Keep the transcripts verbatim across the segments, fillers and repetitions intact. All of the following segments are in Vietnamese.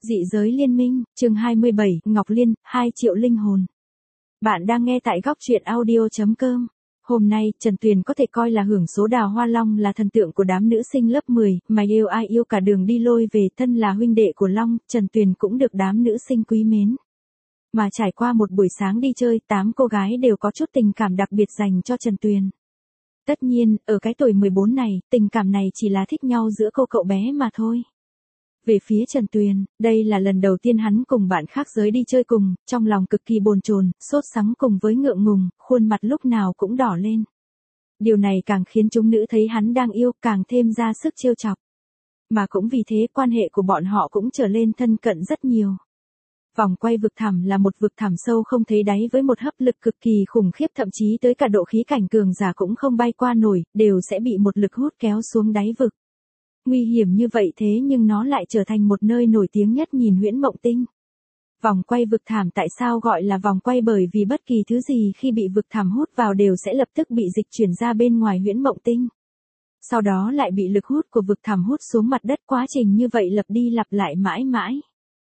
Dị giới liên minh, chương hai mươi bảy, Ngọc Liên, hai triệu linh hồn. Bạn đang nghe tại góc truyện audio chấm com. Hôm nay, Trần Tuyền có thể coi là hưởng số Đào Hoa Long là thần tượng của đám nữ sinh lớp mười, mà yêu ai yêu cả đường đi lôi về. Thân là huynh đệ của Long, Trần Tuyền cũng được đám nữ sinh quý mến. Mà trải qua một buổi sáng đi chơi, tám cô gái đều có chút tình cảm đặc biệt dành cho Trần Tuyền. Tất nhiên, ở cái tuổi mười bốn này, tình cảm này chỉ là thích nhau giữa cô cậu bé mà thôi. Về phía Trần Tuyền, đây là lần đầu tiên hắn cùng bạn khác giới đi chơi cùng, trong lòng cực kỳ bồn chồn, sốt sắng cùng với ngượng ngùng, khuôn mặt lúc nào cũng đỏ lên. Điều này càng khiến chúng nữ thấy hắn đang yêu, càng thêm ra sức trêu chọc. Mà cũng vì thế quan hệ của bọn họ cũng trở lên thân cận rất nhiều. Vòng quay vực thẳm là một vực thẳm sâu không thấy đáy với một hấp lực cực kỳ khủng khiếp, thậm chí tới cả độ khí cảnh cường giả cũng không bay qua nổi, đều sẽ bị một lực hút kéo xuống đáy vực. Nguy hiểm như vậy thế nhưng nó lại trở thành một nơi nổi tiếng nhất nhìn huyễn mộng tinh. Vòng quay vực thẳm tại sao gọi là vòng quay? Bởi vì bất kỳ thứ gì khi bị vực thẳm hút vào đều sẽ lập tức bị dịch chuyển ra bên ngoài huyễn mộng tinh. Sau đó lại bị lực hút của vực thẳm hút xuống mặt đất, quá trình như vậy lặp đi lặp lại mãi mãi.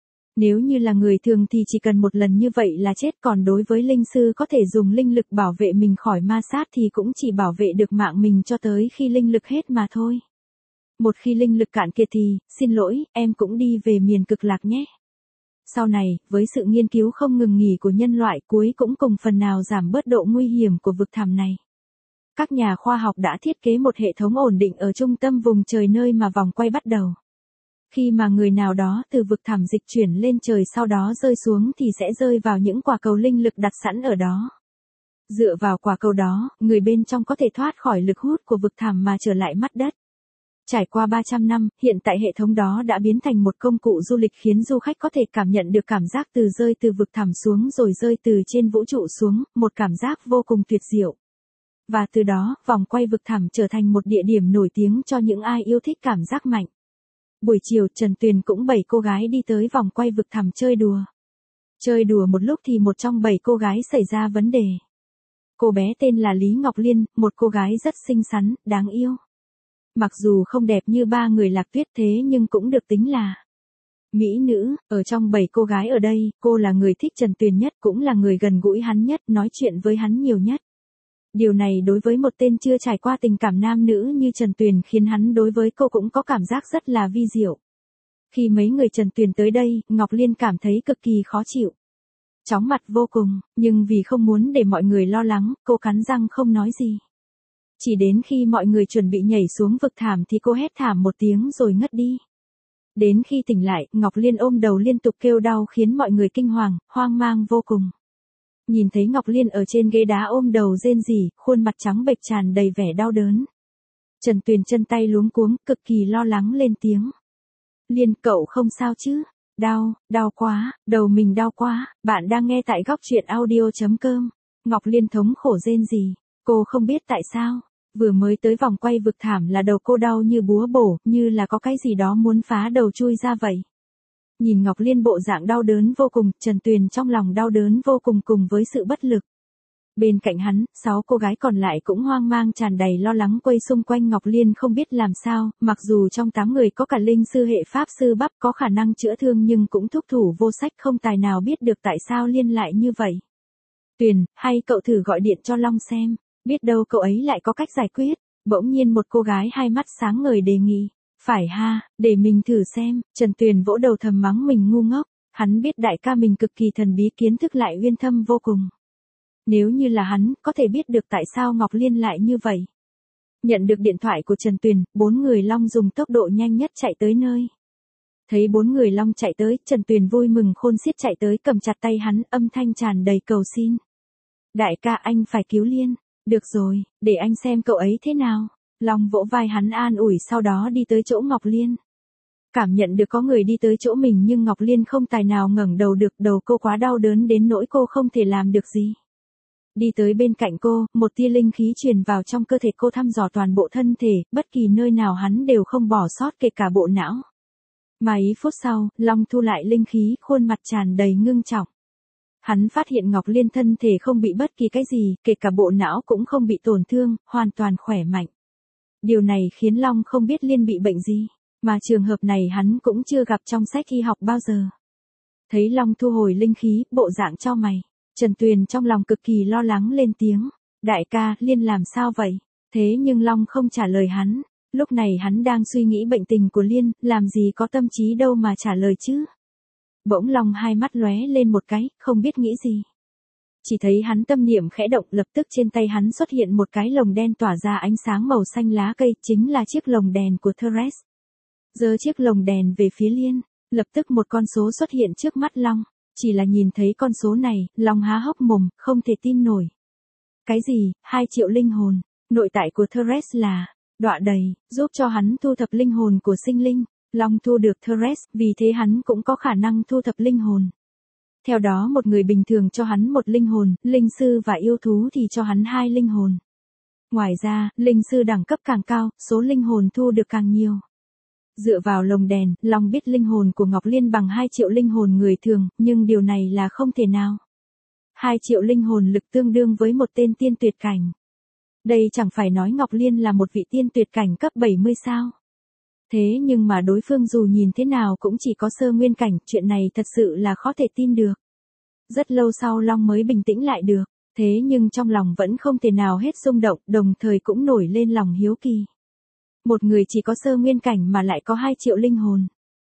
Nếu như là người thường thì chỉ cần một lần như vậy là chết, còn đối với linh sư có thể dùng linh lực bảo vệ mình khỏi ma sát thì cũng chỉ bảo vệ được mạng mình cho tới khi linh lực hết mà thôi. Một khi linh lực cạn kiệt thì, xin lỗi, em cũng đi về miền cực lạc nhé. Sau này, với sự nghiên cứu không ngừng nghỉ của nhân loại, cuối cũng cùng phần nào giảm bớt độ nguy hiểm của vực thẳm này. Các nhà khoa học đã thiết kế một hệ thống ổn định ở trung tâm vùng trời nơi mà vòng quay bắt đầu. Khi mà người nào đó từ vực thẳm dịch chuyển lên trời sau đó rơi xuống thì sẽ rơi vào những quả cầu linh lực đặt sẵn ở đó. Dựa vào quả cầu đó, người bên trong có thể thoát khỏi lực hút của vực thẳm mà trở lại mặt đất. Trải qua ba trăm năm, hiện tại hệ thống đó đã biến thành một công cụ du lịch khiến du khách có thể cảm nhận được cảm giác từ rơi từ vực thẳm xuống rồi rơi từ trên vũ trụ xuống, một cảm giác vô cùng tuyệt diệu. Và từ đó, vòng quay vực thẳm trở thành một địa điểm nổi tiếng cho những ai yêu thích cảm giác mạnh. Buổi chiều, Trần Tuyền cũng bảy cô gái đi tới vòng quay vực thẳm chơi đùa. Chơi đùa một lúc thì một trong bảy cô gái xảy ra vấn đề. Cô bé tên là Lý Ngọc Liên, một cô gái rất xinh xắn, đáng yêu. Mặc dù không đẹp như ba người Lạc Tuyết thế nhưng cũng được tính là mỹ nữ. Ở trong bảy cô gái ở đây, cô là người thích Trần Tuyền nhất, cũng là người gần gũi hắn nhất, nói chuyện với hắn nhiều nhất. Điều này đối với một tên chưa trải qua tình cảm nam nữ như Trần Tuyền khiến hắn đối với cô cũng có cảm giác rất là vi diệu. Khi mấy người Trần Tuyền tới đây, Ngọc Liên cảm thấy cực kỳ khó chịu. Chóng mặt vô cùng, nhưng vì không muốn để mọi người lo lắng, cô cắn răng không nói gì. Chỉ đến khi mọi người chuẩn bị nhảy xuống vực thẳm thì cô hét thảm một tiếng rồi ngất đi. Đến khi tỉnh lại, Ngọc Liên ôm đầu liên tục kêu đau khiến mọi người kinh hoàng, hoang mang vô cùng. Nhìn thấy Ngọc Liên ở trên ghế đá ôm đầu rên rỉ, khuôn mặt trắng bệch tràn đầy vẻ đau đớn. Trần Tuyền chân tay luống cuống, cực kỳ lo lắng lên tiếng. Liên, cậu không sao chứ? Đau, đau quá, đầu mình đau quá. Bạn đang nghe tại góc truyện audio chấm com. Ngọc Liên thống khổ rên rỉ. Cô không biết tại sao. Vừa mới tới vòng quay vực thẳm là đầu cô đau như búa bổ, như là có cái gì đó muốn phá đầu chui ra vậy. Nhìn Ngọc Liên bộ dạng đau đớn vô cùng, Trần Tuyền trong lòng đau đớn vô cùng cùng với sự bất lực. Bên cạnh hắn, sáu cô gái còn lại cũng hoang mang tràn đầy lo lắng quay xung quanh Ngọc Liên không biết làm sao, mặc dù trong tám người có cả linh sư hệ pháp sư bắp có khả năng chữa thương nhưng cũng thúc thủ vô sách, không tài nào biết được tại sao Liên lại như vậy. Tuyền, hay cậu thử gọi điện cho Long xem, biết đâu cậu ấy lại có cách giải quyết. Bỗng nhiên một cô gái hai mắt sáng ngời đề nghị. Phải ha, để mình thử xem. Trần Tuyền vỗ đầu thầm mắng mình ngu ngốc. Hắn biết đại ca mình cực kỳ thần bí, kiến thức lại uyên thâm vô cùng. Nếu như là hắn, có thể biết được tại sao Ngọc Liên lại như vậy. Nhận được điện thoại của Trần Tuyền, bốn người Long dùng tốc độ nhanh nhất chạy tới nơi. Thấy bốn người Long chạy tới, Trần Tuyền vui mừng khôn xiết chạy tới cầm chặt tay hắn, âm thanh tràn đầy cầu xin. Đại ca, anh phải cứu Liên. Được rồi, để anh xem cậu ấy thế nào. Long vỗ vai hắn an ủi, sau đó đi tới chỗ Ngọc Liên. Cảm nhận được có người đi tới chỗ mình nhưng Ngọc Liên không tài nào ngẩng đầu được, đầu cô quá đau đớn đến nỗi cô không thể làm được gì. Đi tới bên cạnh cô, một tia linh khí truyền vào trong cơ thể cô, thăm dò toàn bộ thân thể, bất kỳ nơi nào hắn đều không bỏ sót, kể cả bộ não. Mấy phút sau, Long thu lại linh khí, khuôn mặt tràn đầy ngưng trọng. Hắn phát hiện Ngọc Liên thân thể không bị bất kỳ cái gì, kể cả bộ não cũng không bị tổn thương, hoàn toàn khỏe mạnh. Điều này khiến Long không biết Liên bị bệnh gì. Mà trường hợp này hắn cũng chưa gặp trong sách y học bao giờ. Thấy Long thu hồi linh khí, bộ dạng cho mày. Trần Tuyền trong lòng cực kỳ lo lắng lên tiếng. Đại ca, Liên làm sao vậy? Thế nhưng Long không trả lời hắn. Lúc này hắn đang suy nghĩ bệnh tình của Liên, làm gì có tâm trí đâu mà trả lời chứ. Bỗng Long hai mắt lóe lên một cái, không biết nghĩ gì. Chỉ thấy hắn tâm niệm khẽ động, lập tức trên tay hắn xuất hiện một cái lồng đen tỏa ra ánh sáng màu xanh lá cây, chính là chiếc lồng đèn của Thérèse. Giơ chiếc lồng đèn về phía Liên, lập tức một con số xuất hiện trước mắt Long. Chỉ là nhìn thấy con số này, Long há hốc mồm, không thể tin nổi. Cái gì, hai triệu linh hồn, nội tại của Thérèse là đọa đầy, giúp cho hắn thu thập linh hồn của sinh linh. Long thu được Thérèse, vì thế hắn cũng có khả năng thu thập linh hồn. Theo đó một người bình thường cho hắn một linh hồn, linh sư và yêu thú thì cho hắn hai linh hồn. Ngoài ra, linh sư đẳng cấp càng cao, số linh hồn thu được càng nhiều. Dựa vào lồng đèn, Long biết linh hồn của Ngọc Liên bằng hai triệu linh hồn người thường, nhưng điều này là không thể nào. hai triệu linh hồn lực tương đương với một tên tiên tuyệt cảnh. Đây chẳng phải nói Ngọc Liên là một vị tiên tuyệt cảnh cấp bảy mươi sao. Thế nhưng mà đối phương dù nhìn thế nào cũng chỉ có sơ nguyên cảnh, chuyện này thật sự là khó thể tin được. Rất lâu sau Long mới bình tĩnh lại được, thế nhưng trong lòng vẫn không thể nào hết rung động, đồng thời cũng nổi lên lòng hiếu kỳ. Một người chỉ có sơ nguyên cảnh mà lại có hai triệu linh hồn.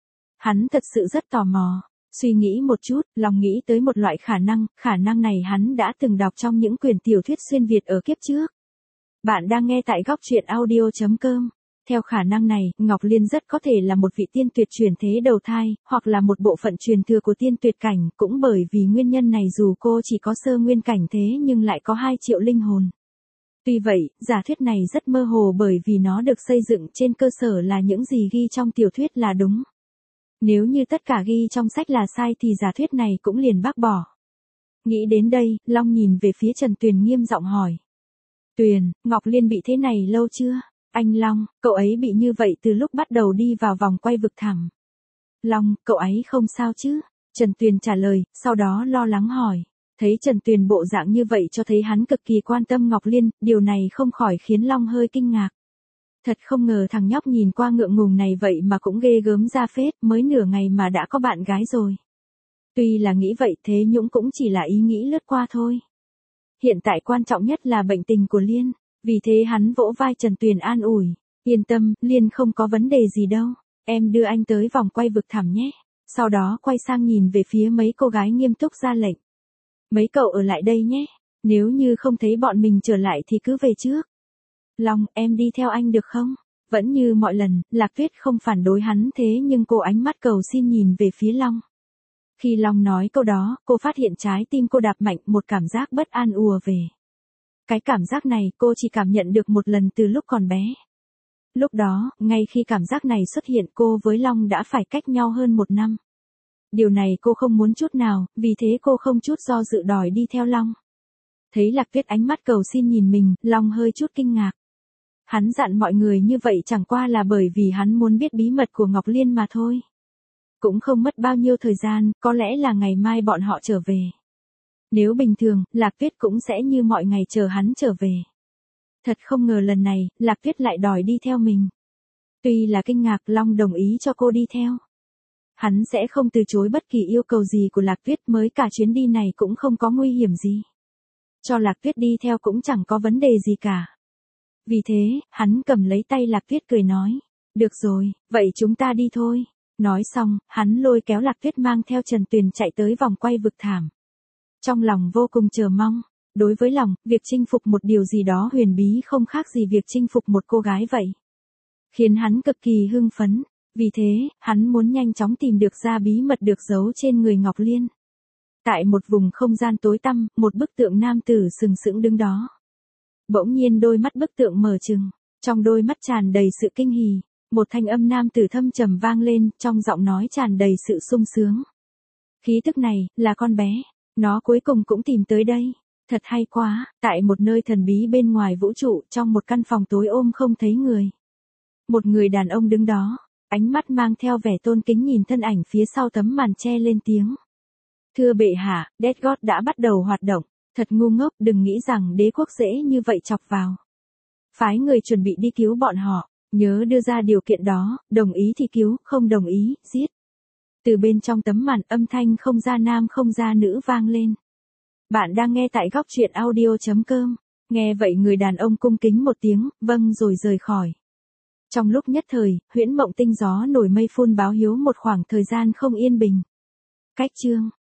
Hắn thật sự rất tò mò, suy nghĩ một chút, Long nghĩ tới một loại khả năng, khả năng này hắn đã từng đọc trong những quyển tiểu thuyết xuyên Việt ở kiếp trước. Bạn đang nghe tại góc truyện audio chấm com. Theo khả năng này, Ngọc Liên rất có thể là một vị tiên tuyệt chuyển thế đầu thai, hoặc là một bộ phận truyền thừa của tiên tuyệt cảnh, cũng bởi vì nguyên nhân này dù cô chỉ có sơ nguyên cảnh thế nhưng lại có hai triệu linh hồn. Tuy vậy, giả thuyết này rất mơ hồ bởi vì nó được xây dựng trên cơ sở là những gì ghi trong tiểu thuyết là đúng. Nếu như tất cả ghi trong sách là sai thì giả thuyết này cũng liền bác bỏ. Nghĩ đến đây, Long nhìn về phía Trần Tuyền nghiêm giọng hỏi. Tuyền, Ngọc Liên bị thế này lâu chưa? Anh Long, cậu ấy bị như vậy từ lúc bắt đầu đi vào vòng quay vực thẳm. Long, cậu ấy không sao chứ? Trần Tuyền trả lời, sau đó lo lắng hỏi. Thấy Trần Tuyền bộ dạng như vậy cho thấy hắn cực kỳ quan tâm Ngọc Liên, điều này không khỏi khiến Long hơi kinh ngạc. Thật không ngờ thằng nhóc nhìn qua ngượng ngùng này vậy mà cũng ghê gớm ra phết, mới nửa ngày mà đã có bạn gái rồi. Tuy là nghĩ vậy thế nhưng cũng chỉ là ý nghĩ lướt qua thôi. Hiện tại quan trọng nhất là bệnh tình của Liên. Vì thế hắn vỗ vai Trần Tuyền an ủi, yên tâm, Liên không có vấn đề gì đâu, em đưa anh tới vòng quay vực thẳm nhé. Sau đó quay sang nhìn về phía mấy cô gái nghiêm túc ra lệnh. Mấy cậu ở lại đây nhé, nếu như không thấy bọn mình trở lại thì cứ về trước. Long, em đi theo anh được không? Vẫn như mọi lần, Lạc Tuyết không phản đối hắn thế nhưng cô ánh mắt cầu xin nhìn về phía Long. Khi Long nói câu đó, cô phát hiện trái tim cô đạp mạnh, một cảm giác bất an ùa về. Cái cảm giác này cô chỉ cảm nhận được một lần từ lúc còn bé. Lúc đó, ngay khi cảm giác này xuất hiện cô với Long đã phải cách nhau hơn một năm. Điều này cô không muốn chút nào, vì thế cô không chút do dự đòi đi theo Long. Thấy Lạc Tuyết ánh mắt cầu xin nhìn mình, Long hơi chút kinh ngạc. Hắn dặn mọi người như vậy chẳng qua là bởi vì hắn muốn biết bí mật của Ngọc Liên mà thôi. Cũng không mất bao nhiêu thời gian, có lẽ là ngày mai bọn họ trở về. Nếu bình thường, Lạc Tuyết cũng sẽ như mọi ngày chờ hắn trở về. Thật không ngờ lần này, Lạc Tuyết lại đòi đi theo mình. Tuy là kinh ngạc, Long đồng ý cho cô đi theo. Hắn sẽ không từ chối bất kỳ yêu cầu gì của Lạc Tuyết, mới cả chuyến đi này cũng không có nguy hiểm gì. Cho Lạc Tuyết đi theo cũng chẳng có vấn đề gì cả. Vì thế, hắn cầm lấy tay Lạc Tuyết cười nói. Được rồi, vậy chúng ta đi thôi. Nói xong, hắn lôi kéo Lạc Tuyết mang theo Trần Tuyền chạy tới vòng quay vực thảm. Trong lòng vô cùng chờ mong. Đối với lòng, việc chinh phục một điều gì đó huyền bí không khác gì việc chinh phục một cô gái vậy. Khiến hắn cực kỳ hưng phấn. Vì thế, hắn muốn nhanh chóng tìm được ra bí mật được giấu trên người Ngọc Liên. Tại một vùng không gian tối tăm, một bức tượng nam tử sừng sững đứng đó. Bỗng nhiên đôi mắt bức tượng mở trừng, trong đôi mắt tràn đầy sự kinh hỉ, một thanh âm nam tử thâm trầm vang lên, trong giọng nói tràn đầy sự sung sướng. Khí tức này, là con bé, nó cuối cùng cũng tìm tới đây, thật hay quá, tại một nơi thần bí bên ngoài vũ trụ, trong một căn phòng tối ôm không thấy người. Một người đàn ông đứng đó, ánh mắt mang theo vẻ tôn kính nhìn thân ảnh phía sau tấm màn che lên tiếng. Thưa bệ hạ, Death God đã bắt đầu hoạt động. Thật ngu ngốc, đừng nghĩ rằng đế quốc dễ như vậy chọc vào. Phái người chuẩn bị đi cứu bọn họ, Nhớ đưa ra điều kiện đó, đồng ý thì cứu, không đồng ý, giết. Từ bên trong tấm màn âm thanh không ra nam không ra nữ vang lên. Bạn đang nghe tại góc truyện audio.com. Nghe vậy người đàn ông cung kính một tiếng, vâng rồi rời khỏi. Trong lúc nhất thời, huyễn mộng tinh gió nổi mây phun báo hiếu một khoảng thời gian không yên bình. Cách chương